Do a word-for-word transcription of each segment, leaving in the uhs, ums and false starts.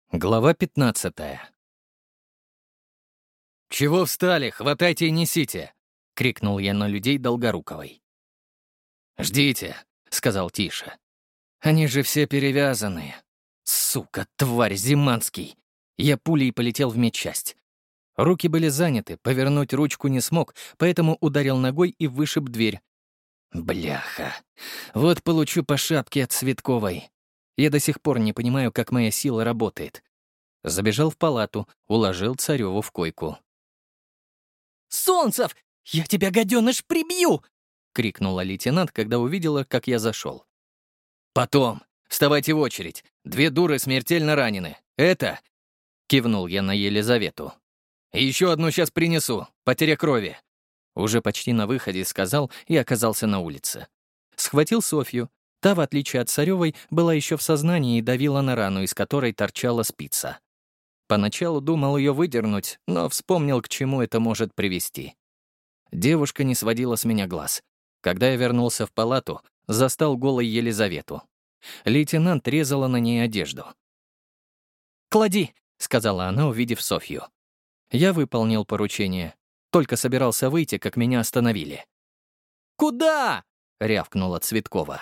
Глава пятнадцатая. «Чего встали? Хватайте и несите!» — крикнул я на людей Долгоруковой. «Ждите», — сказал тише. «Они же все перевязанные. Сука, тварь, Зиманский!» Я пулей полетел в медчасть. Руки были заняты, повернуть ручку не смог, поэтому ударил ногой и вышиб дверь. Бляха. Вот получу по шапке от Цветковой. Я до сих пор не понимаю, как моя сила работает. Забежал в палату, уложил Царёву в койку. «Солнцев, я тебя, гаденыш, прибью!» — крикнула лейтенант, когда увидела, как я зашел. «Потом. Вставайте в очередь. Две дуры смертельно ранены. Это...» — кивнул я на Елизавету. «И еще одну сейчас принесу. Потеря крови». Уже почти на выходе сказал и оказался на улице. Схватил Софью. Та, в отличие от Царёвой, была еще в сознании и давила на рану, из которой торчала спица. Поначалу думал ее выдернуть, но вспомнил, к чему это может привести. Девушка не сводила с меня глаз. Когда я вернулся в палату, застал голой Елизавету. Лейтенант резала на ней одежду. «Клади!» — сказала она, увидев Софью. Я выполнил поручение. Только собирался выйти, как меня остановили. «Куда?» — рявкнула Цветкова.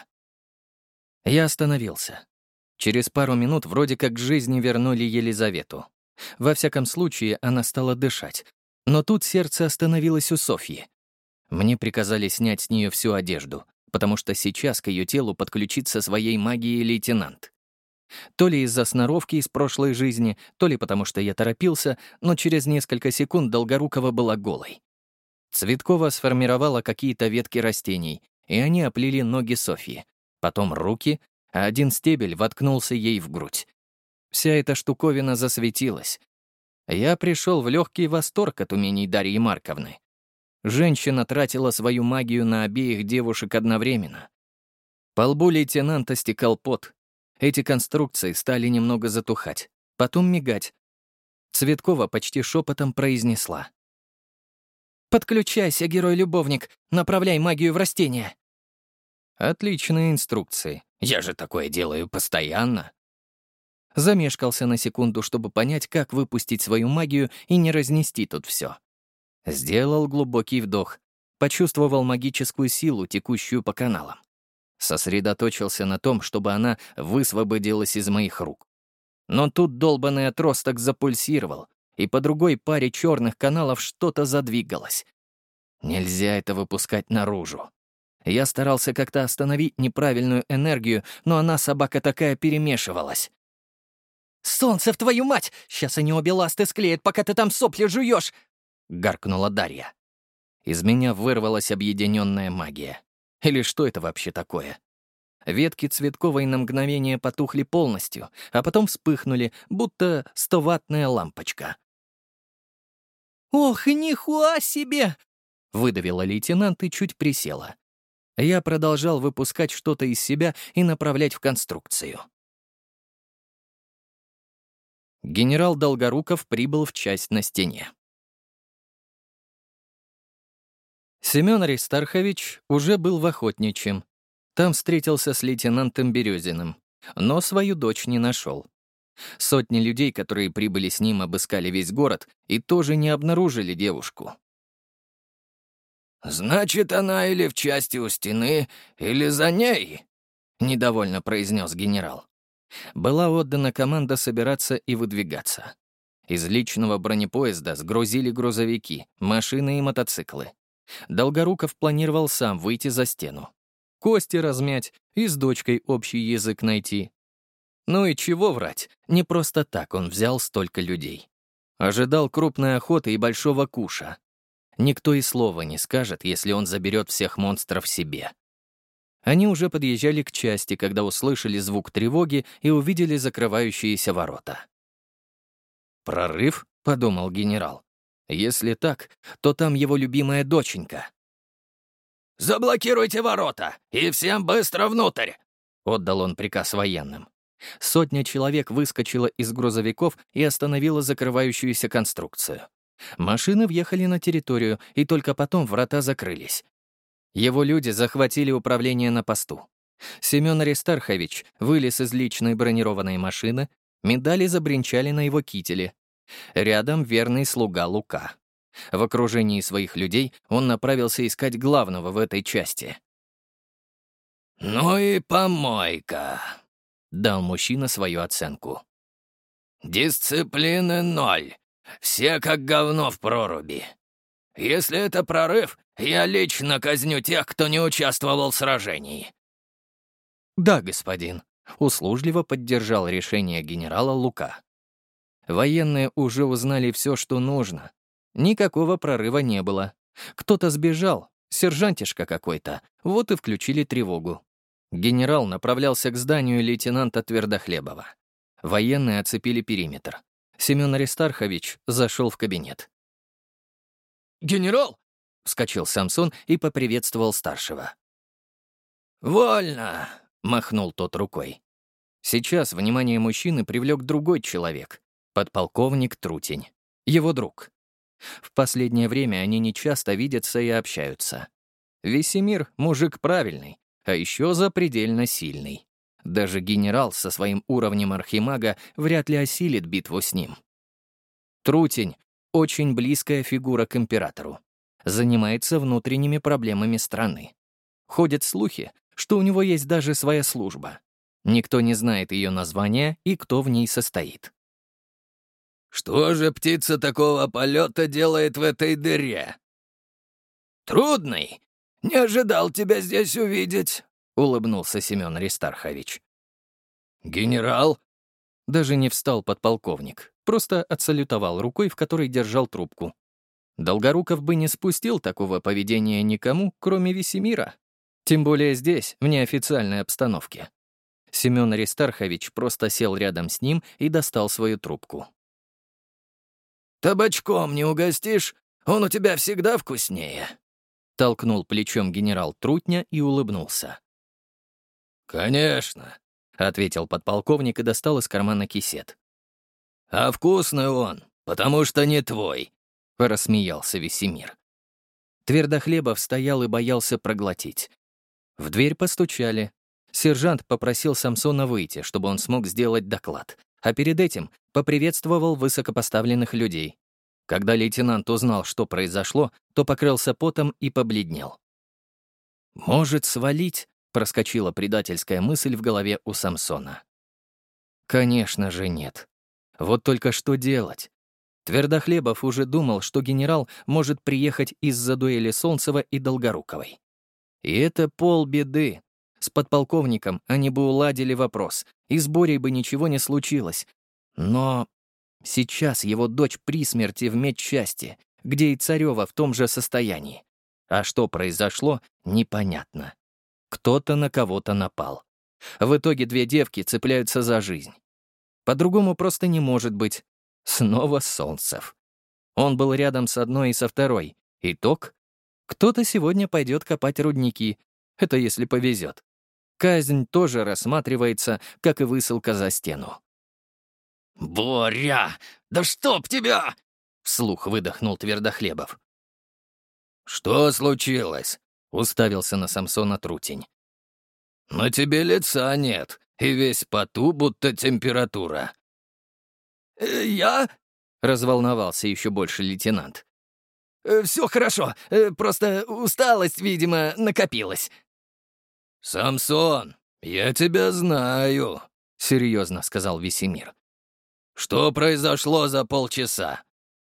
Я остановился. Через пару минут вроде как к жизни вернули Елизавету. Во всяком случае, она стала дышать. Но тут сердце остановилось у Софьи. Мне приказали снять с нее всю одежду, потому что сейчас к ее телу подключится своей магией лейтенант. То ли из-за сноровки из прошлой жизни, то ли потому что я торопился, но через несколько секунд Долгорукова была голой. Цветкова сформировала какие-то ветки растений, и они оплели ноги Софьи, потом руки, а один стебель воткнулся ей в грудь. Вся эта штуковина засветилась. Я пришел в легкий восторг от умений Дарьи Марковны. Женщина тратила свою магию на обеих девушек одновременно. По лбу лейтенанта стекал пот. Эти конструкции стали немного затухать, потом мигать. Цветкова почти шепотом произнесла. «Подключайся, герой-любовник, направляй магию в растения». Отличные инструкции. Я же такое делаю постоянно. Замешкался на секунду, чтобы понять, как выпустить свою магию и не разнести тут все. Сделал глубокий вдох, почувствовал магическую силу, текущую по каналам. Сосредоточился на том, чтобы она высвободилась из моих рук. Но тут долбанный отросток запульсировал, и по другой паре черных каналов что-то задвигалось. Нельзя это выпускать наружу. Я старался как-то остановить неправильную энергию, но она, собака такая, перемешивалась. «Солнцев, твою мать! Сейчас они обе ласты склеят, пока ты там сопли жуешь!» — гаркнула Дарья. Из меня вырвалась объединенная магия. Или что это вообще такое? Ветки Цветковой на мгновение потухли полностью, а потом вспыхнули, будто стоваттная лампочка. «Ох, нихуя себе!» — выдавила лейтенант и чуть присела. Я продолжал выпускать что-то из себя и направлять в конструкцию. Генерал Долгоруков прибыл в часть на стене. Семен Аристархович уже был в Охотничьем. Там встретился с лейтенантом Березиным, но свою дочь не нашел. Сотни людей, которые прибыли с ним, обыскали весь город и тоже не обнаружили девушку. «Значит, она или в части у стены, или за ней», — недовольно произнес генерал. Была отдана команда собираться и выдвигаться. Из личного бронепоезда сгрузили грузовики, машины и мотоциклы. Долгоруков планировал сам выйти за стену. Кости размять и с дочкой общий язык найти. Ну и чего врать, не просто так он взял столько людей. Ожидал крупной охоты и большого куша. Никто и слова не скажет, если он заберет всех монстров себе. Они уже подъезжали к части, когда услышали звук тревоги и увидели закрывающиеся ворота. «Прорыв?» — подумал генерал. «Если так, то там его любимая доченька». «Заблокируйте ворота и всем быстро внутрь!» — отдал он приказ военным. Сотня человек выскочила из грузовиков и остановила закрывающуюся конструкцию. Машины въехали на территорию, и только потом врата закрылись. Его люди захватили управление на посту. Семен Аристархович вылез из личной бронированной машины, медали забринчали на его кителе. Рядом верный слуга Лука. В окружении своих людей он направился искать главного в этой части. «Ну и помойка», — дал мужчина свою оценку. «Дисциплины ноль. Все как говно в проруби. Если это прорыв, я лично казню тех, кто не участвовал в сражении». «Да, господин», — услужливо поддержал решение генерала Лука. Военные уже узнали все, что нужно. Никакого прорыва не было. Кто-то сбежал, сержантишка какой-то, вот и включили тревогу. Генерал направлялся к зданию лейтенанта Твердохлебова. Военные оцепили периметр. Семен Аристархович зашел в кабинет. «Генерал!» — вскочил Самсон и поприветствовал старшего. «Вольно!» — махнул тот рукой. Сейчас внимание мужчины привлек другой человек — подполковник Трутень, его друг. В последнее время они нечасто видятся и общаются. Весемир — мужик правильный, а еще запредельно сильный. Даже генерал со своим уровнем архимага вряд ли осилит битву с ним. Трутень — очень близкая фигура к императору. Занимается внутренними проблемами страны. Ходят слухи, что у него есть даже своя служба. Никто не знает ее названия и кто в ней состоит. «Что же птица такого полета делает в этой дыре?» «Трудный. Не ожидал тебя здесь увидеть», — улыбнулся Семен Аристархович. «Генерал?» Даже не встал подполковник, просто отсалютовал рукой, в которой держал трубку. Долгоруков бы не спустил такого поведения никому, кроме Весемира. Тем более здесь, в неофициальной обстановке. Семен Аристархович просто сел рядом с ним и достал свою трубку. «Табачком не угостишь? Он у тебя всегда вкуснее», — толкнул плечом генерал Трутня и улыбнулся. «Конечно», — ответил подполковник и достал из кармана кисет. «А вкусный он, потому что не твой», — рассмеялся Весемир. Твердохлебов стоял и боялся проглотить. В дверь постучали. Сержант попросил Самсона выйти, чтобы он смог сделать доклад, а перед этим поприветствовал высокопоставленных людей. Когда лейтенант узнал, что произошло, то покрылся потом и побледнел. «Может, свалить?» — проскочила предательская мысль в голове у Самсона. Конечно же нет. Вот только что делать? Твердохлебов уже думал, что генерал может приехать из-за дуэли Солнцева и Долгоруковой. И это полбеды. С подполковником они бы уладили вопрос, и с Борей бы ничего не случилось. Но сейчас его дочь при смерти в медчасти, где и Царёва в том же состоянии. А что произошло, непонятно. Кто-то на кого-то напал. В итоге две девки цепляются за жизнь. По-другому просто не может быть. Снова Солнцев. Он был рядом с одной и со второй. Итог? Кто-то сегодня пойдет копать рудники. Это если повезет. Казнь тоже рассматривается, как и высылка за стену. «Боря, да чтоб тебя!» — вслух выдохнул Твердохлебов. «Что случилось?» — уставился на Самсона Трутень. «На тебе лица нет, и весь в поту, будто температура». «Э, «Я?» — разволновался еще больше лейтенант. «Э, «Все хорошо, э, просто усталость, видимо, накопилась». «Самсон, я тебя знаю», — серьезно сказал Весемир. «Что произошло за полчаса?»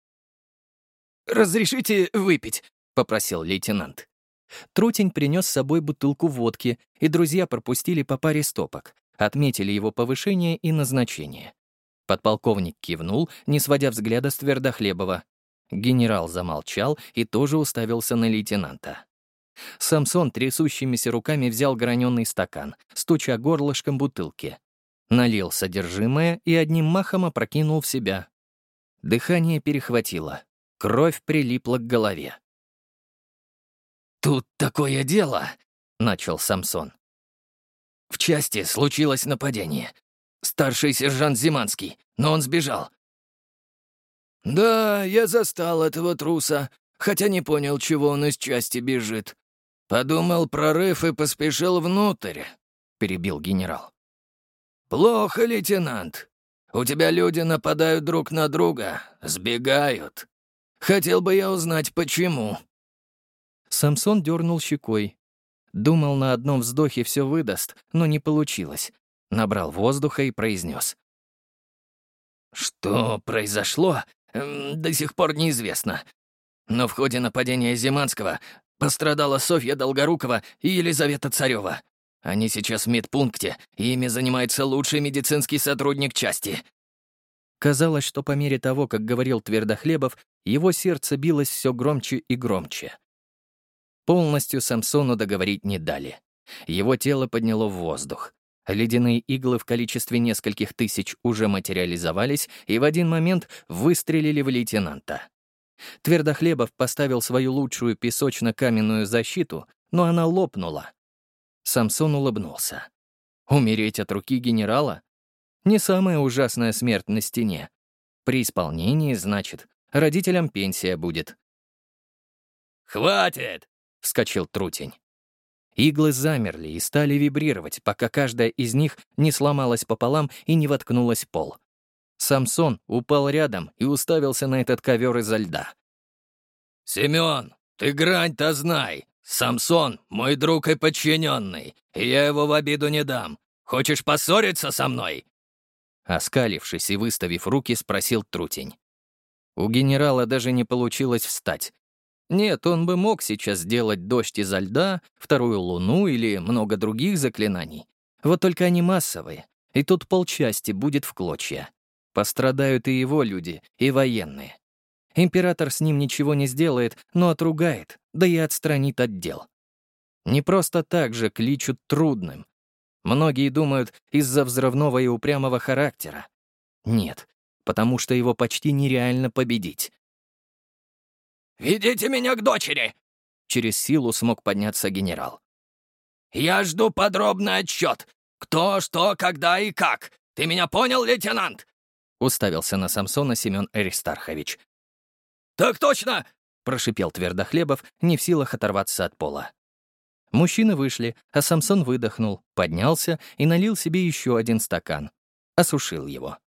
«Разрешите выпить?» — попросил лейтенант. Трутень принес с собой бутылку водки, и друзья пропустили по паре стопок, отметили его повышение и назначение. Подполковник кивнул, не сводя взгляда с Твердохлебова. Генерал замолчал и тоже уставился на лейтенанта. Самсон трясущимися руками взял граненый стакан, стуча горлышком бутылки. Налил содержимое и одним махом опрокинул в себя. Дыхание перехватило. Кровь прилипла к голове. «Тут такое дело», — начал Самсон. «В части случилось нападение. Старший сержант Зиманский, но он сбежал». «Да, я застал этого труса, хотя не понял, чего он из части бежит. Подумал прорыв и поспешил внутрь», — перебил генерал. «Плохо, лейтенант. У тебя люди нападают друг на друга, сбегают. Хотел бы я узнать, почему». Самсон дернул щекой. Думал, на одном вздохе все выдаст, но не получилось. Набрал воздуха и произнес: «Что произошло, эм, до сих пор неизвестно. Но в ходе нападения Зиманского пострадала Софья Долгорукова и Елизавета Царева. Они сейчас в медпункте, и ими занимается лучший медицинский сотрудник части». Казалось, что по мере того, как говорил Твердохлебов, его сердце билось все громче и громче. Полностью Самсону договорить не дали. Его тело подняло в воздух. Ледяные иглы в количестве нескольких тысяч уже материализовались и в один момент выстрелили в лейтенанта. Твердохлебов поставил свою лучшую песочно-каменную защиту, но она лопнула. Самсон улыбнулся. Умереть от руки генерала? Не самая ужасная смерть на стене. При исполнении, значит, родителям пенсия будет. «Хватит!» — вскочил Трутень. Иглы замерли и стали вибрировать, пока каждая из них не сломалась пополам и не воткнулась в пол. Самсон упал рядом и уставился на этот ковер изо льда. «Семен, ты грань-то знай! Самсон — мой друг и подчиненный, и я его в обиду не дам. Хочешь поссориться со мной?» Оскалившись и выставив руки, спросил Трутень. У генерала даже не получилось встать. Нет, он бы мог сейчас сделать дождь изо льда, вторую луну или много других заклинаний. Вот только они массовые, и тут полчасти будет в клочья. Пострадают и его люди, и военные. Император с ним ничего не сделает, но отругает, да и отстранит от дел. Не просто так же кличут трудным. Многие думают, из-за взрывного и упрямого характера. Нет, потому что его почти нереально победить. «Ведите меня к дочери!» Через силу смог подняться генерал. «Я жду подробный отчет. Кто, что, когда и как. Ты меня понял, лейтенант?» Уставился на Самсона Семен Аристархович. «Так точно!» — прошипел Твердохлебов, не в силах оторваться от пола. Мужчины вышли, а Самсон выдохнул, поднялся и налил себе еще один стакан. Осушил его.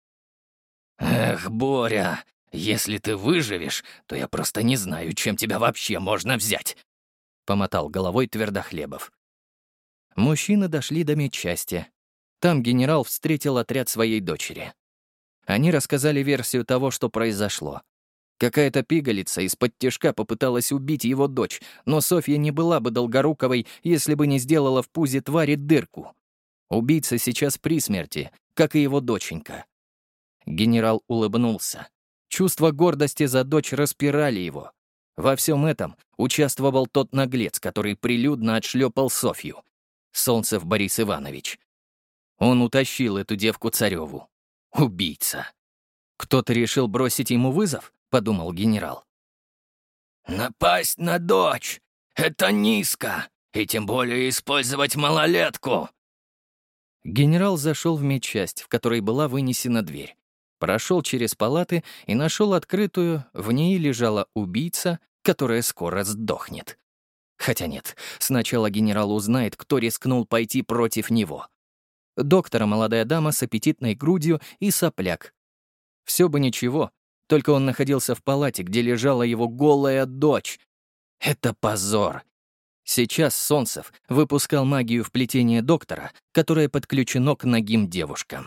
«Эх, Боря, если ты выживешь, то я просто не знаю, чем тебя вообще можно взять», — помотал головой Твердохлебов. Мужчины дошли до медчасти. Там генерал встретил отряд своей дочери. Они рассказали версию того, что произошло. Какая-то пигалица из-под тишка попыталась убить его дочь, но Софья не была бы Долгоруковой, если бы не сделала в пузе твари дырку. Убийца сейчас при смерти, как и его доченька. Генерал улыбнулся. Чувства гордости за дочь распирали его. Во всем этом участвовал тот наглец, который прилюдно отшлепал Софью. Солнцев Борис Иванович. Он утащил эту девку Цареву. Убийца. Кто-то решил бросить ему вызов? Подумал генерал. «Напасть на дочь — это низко, и тем более использовать малолетку». Генерал зашел в медчасть, в которой была вынесена дверь. Прошел через палаты и нашел открытую, в ней лежала убийца, которая скоро сдохнет. Хотя нет, сначала генерал узнает, кто рискнул пойти против него. Доктора молодая дама с аппетитной грудью и сопляк. Все бы ничего, только он находился в палате, где лежала его голая дочь. Это позор. Сейчас Солнцев выпускал магию в плетение доктора, которое подключено к нагим девушкам.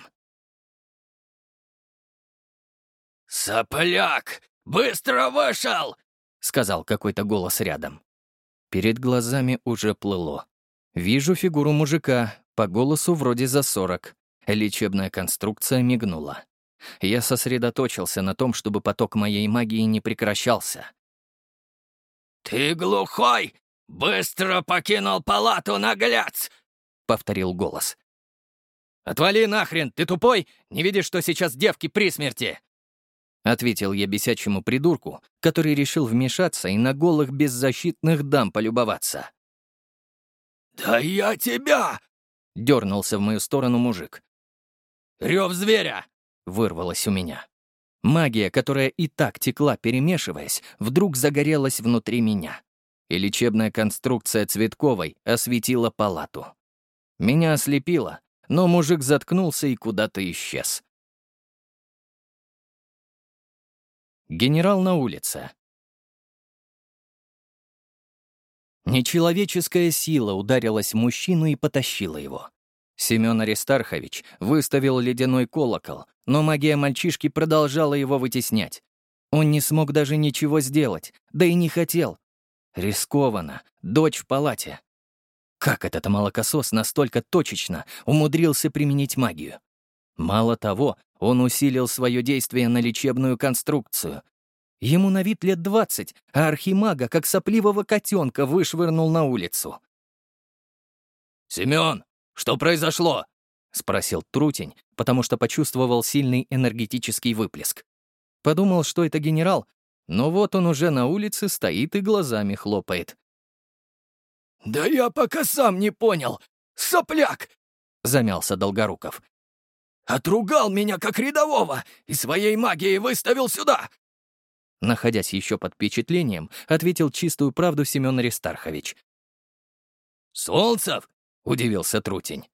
«Сопляк! Быстро вышел!» — сказал какой-то голос рядом. Перед глазами уже плыло. Вижу фигуру мужика, по голосу вроде за сорок. Лечебная конструкция мигнула. Я сосредоточился на том, чтобы поток моей магии не прекращался. «Ты глухой! Быстро покинул палату, наглец!» — повторил голос. «Отвали нахрен, ты тупой? Не видишь, что сейчас девки при смерти?» Ответил я бесячему придурку, который решил вмешаться и на голых беззащитных дам полюбоваться. «Да я тебя!» — дернулся в мою сторону мужик. «Рев зверя!» — вырвалось у меня. Магия, которая и так текла, перемешиваясь, вдруг загорелась внутри меня. И лечебная конструкция Цветковой осветила палату. Меня ослепило, но мужик заткнулся и куда-то исчез. Генерал на улице. Нечеловеческая сила ударилась в мужчину и потащила его. Семен Аристархович выставил ледяной колокол, но магия мальчишки продолжала его вытеснять. Он не смог даже ничего сделать, да и не хотел. Рискованно, дочь в палате. Как этот молокосос настолько точечно умудрился применить магию? Мало того, он усилил свое действие на лечебную конструкцию. Ему на вид лет двадцать, а архимага, как сопливого котенка, вышвырнул на улицу. «Семен, что произошло?» — спросил Трутень, потому что почувствовал сильный энергетический выплеск. Подумал, что это генерал, но вот он уже на улице стоит и глазами хлопает. «Да я пока сам не понял. Сопляк!» — замялся Долгоруков. «Отругал меня как рядового и своей магией выставил сюда!» Находясь еще под впечатлением, ответил чистую правду Семен Аристархович. «Солнцев?» — удивился Трутень.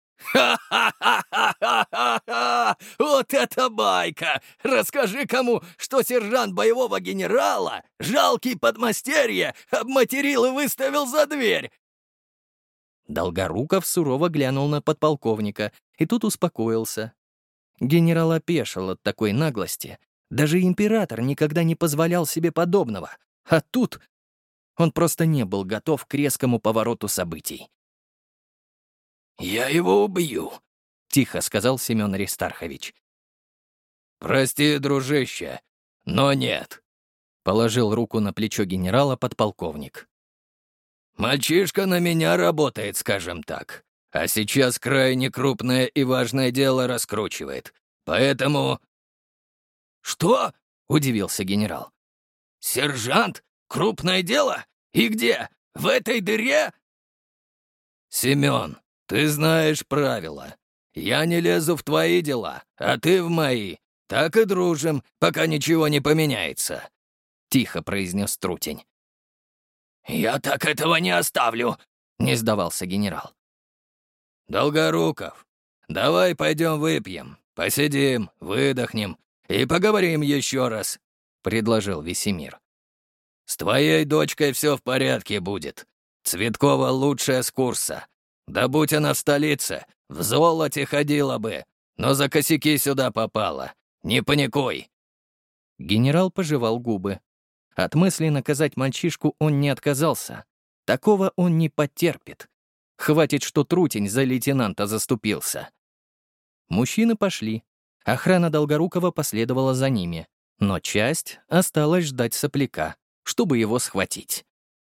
«Ха-ха-ха-ха-ха-ха! Вот это байка! Расскажи кому, что сержант боевого генерала, жалкий подмастерье, обматерил и выставил за дверь!» Долгоруков сурово глянул на подполковника и тут успокоился. Генерал опешил от такой наглости. Даже император никогда не позволял себе подобного. А тут он просто не был готов к резкому повороту событий. «Я его убью», — тихо сказал Семен Аристархович. «Прости, дружище, но нет», — положил руку на плечо генерала подполковник. «Мальчишка на меня работает, скажем так, а сейчас крайне крупное и важное дело раскручивает, поэтому...» «Что?» — удивился генерал. «Сержант? Крупное дело? И где? В этой дыре?» «Семен, ты знаешь правила. Я не лезу в твои дела, а ты в мои. Так и дружим, пока ничего не поменяется», — тихо произнес Трутень. «Я так этого не оставлю», — не сдавался генерал. «Долгоруков, давай пойдем выпьем, посидим, выдохнем и поговорим еще раз», — предложил Весемир. «С твоей дочкой все в порядке будет. Цветкова лучшая с курса. Да будь она в столице, в золоте ходила бы, но за косяки сюда попала. Не паникуй». Генерал пожевал губы. От мысли наказать мальчишку он не отказался. Такого он не потерпит. Хватит, что Трутень за лейтенанта заступился. Мужчины пошли. Охрана Долгорукова последовала за ними, но часть осталась ждать сопляка, чтобы его схватить.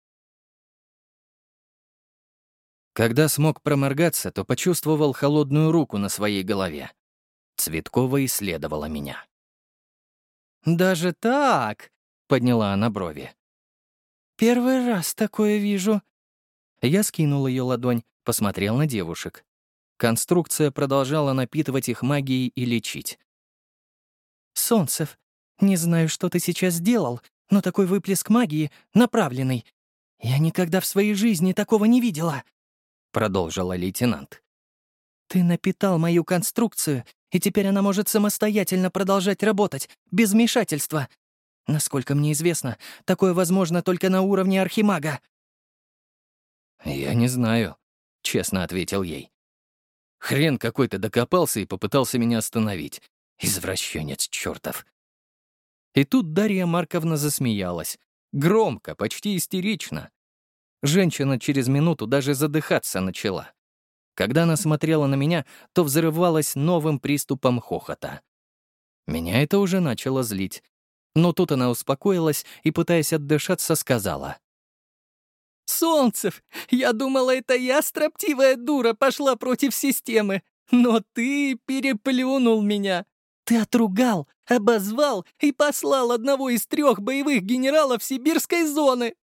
Когда смог проморгаться, то почувствовал холодную руку на своей голове. Цветкова исследовала меня. «Даже так?» — подняла она брови. «Первый раз такое вижу». Я скинул ее ладонь, посмотрел на девушек. Конструкция продолжала напитывать их магией и лечить. «Солнцев, не знаю, что ты сейчас сделал, но такой выплеск магии направленный. Я никогда в своей жизни такого не видела», — продолжила лейтенант. «Ты напитал мою конструкцию, и теперь она может самостоятельно продолжать работать, без вмешательства. Насколько мне известно, такое возможно только на уровне архимага». «Я не знаю», — честно ответил ей. Хрен какой-то докопался и попытался меня остановить. Извращенец чертов. И тут Дарья Марковна засмеялась. Громко, почти истерично. Женщина через минуту даже задыхаться начала. Когда она смотрела на меня, то взрывалась новым приступом хохота. Меня это уже начало злить. Но тут она успокоилась и, пытаясь отдышаться, сказала: «Солнцев, я думала, это я, строптивая дура, пошла против системы. Но ты переплюнул меня. Ты отругал, обозвал и послал одного из трех боевых генералов сибирской зоны».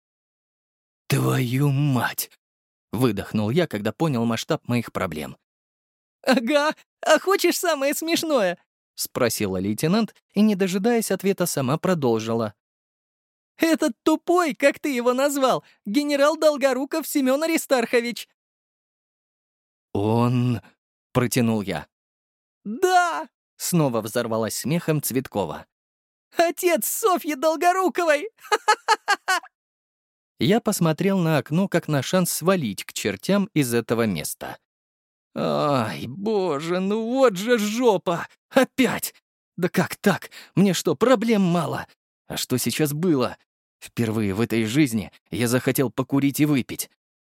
«Твою мать!» — выдохнул я, когда понял масштаб моих проблем. «Ага, а хочешь самое смешное?» — спросила лейтенант и, не дожидаясь ответа, сама продолжила. «Этот тупой, как ты его назвал, генерал Долгоруков Семен Аристархович». «Он...» — протянул я. «Да!» — снова взорвалась смехом Цветкова. Отец Софьи Долгоруковой!» Я посмотрел на окно, как на шанс свалить к чертям из этого места. Ай, боже, ну вот же жопа! Опять! Да как так? Мне что, проблем мало? А что сейчас было? Впервые в этой жизни я захотел покурить и выпить.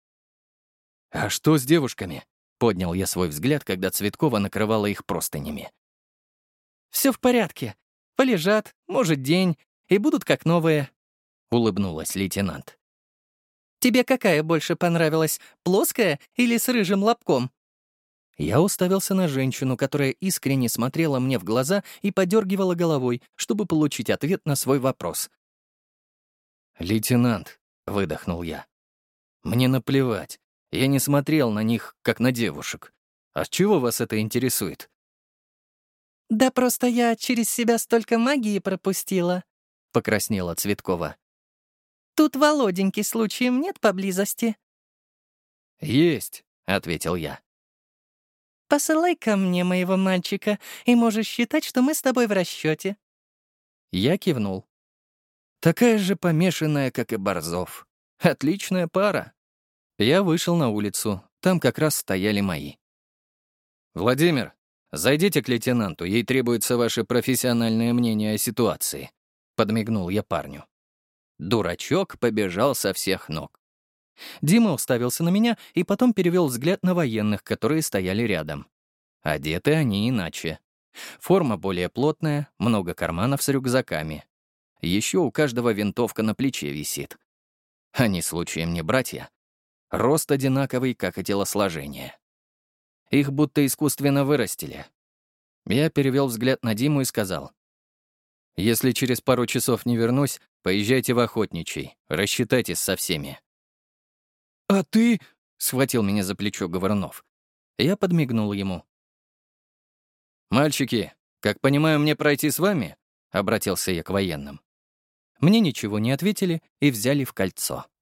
«А что с девушками?» — поднял я свой взгляд, когда Цветкова накрывала их простынями. «Все в порядке. Полежат, может, день, и будут как новые», — улыбнулась лейтенант. «Тебе какая больше понравилась, плоская или с рыжим лобком?» Я уставился на женщину, которая искренне смотрела мне в глаза и подергивала головой, чтобы получить ответ на свой вопрос. «Лейтенант», — выдохнул я, — «мне наплевать. Я не смотрел на них, как на девушек. А с чего вас это интересует?» «Да просто я через себя столько магии пропустила», — покраснела Цветкова. «Тут Володеньки случаем нет поблизости?» «Есть», — ответил я. «Посылай ко мне моего мальчика, и можешь считать, что мы с тобой в расчете. Я кивнул. Такая же помешанная, как и Борзов. Отличная пара. Я вышел на улицу. Там как раз стояли мои. «Владимир, зайдите к лейтенанту, ей требуется ваше профессиональное мнение о ситуации», — подмигнул я парню. Дурачок побежал со всех ног. Дима уставился на меня и потом перевел взгляд на военных, которые стояли рядом. Одеты они иначе. Форма более плотная, много карманов с рюкзаками. Еще у каждого винтовка на плече висит. Они случаем не братья. Рост одинаковый, как и телосложение. Их будто искусственно вырастили. Я перевел взгляд на Диму и сказал: «Если через пару часов не вернусь, поезжайте в Охотничий, рассчитайтесь со всеми». «А ты?» — схватил меня за плечо Говорунов. Я подмигнул ему. «Мальчики, как понимаю, мне пройти с вами?» — обратился я к военным. Мне ничего не ответили и взяли в кольцо.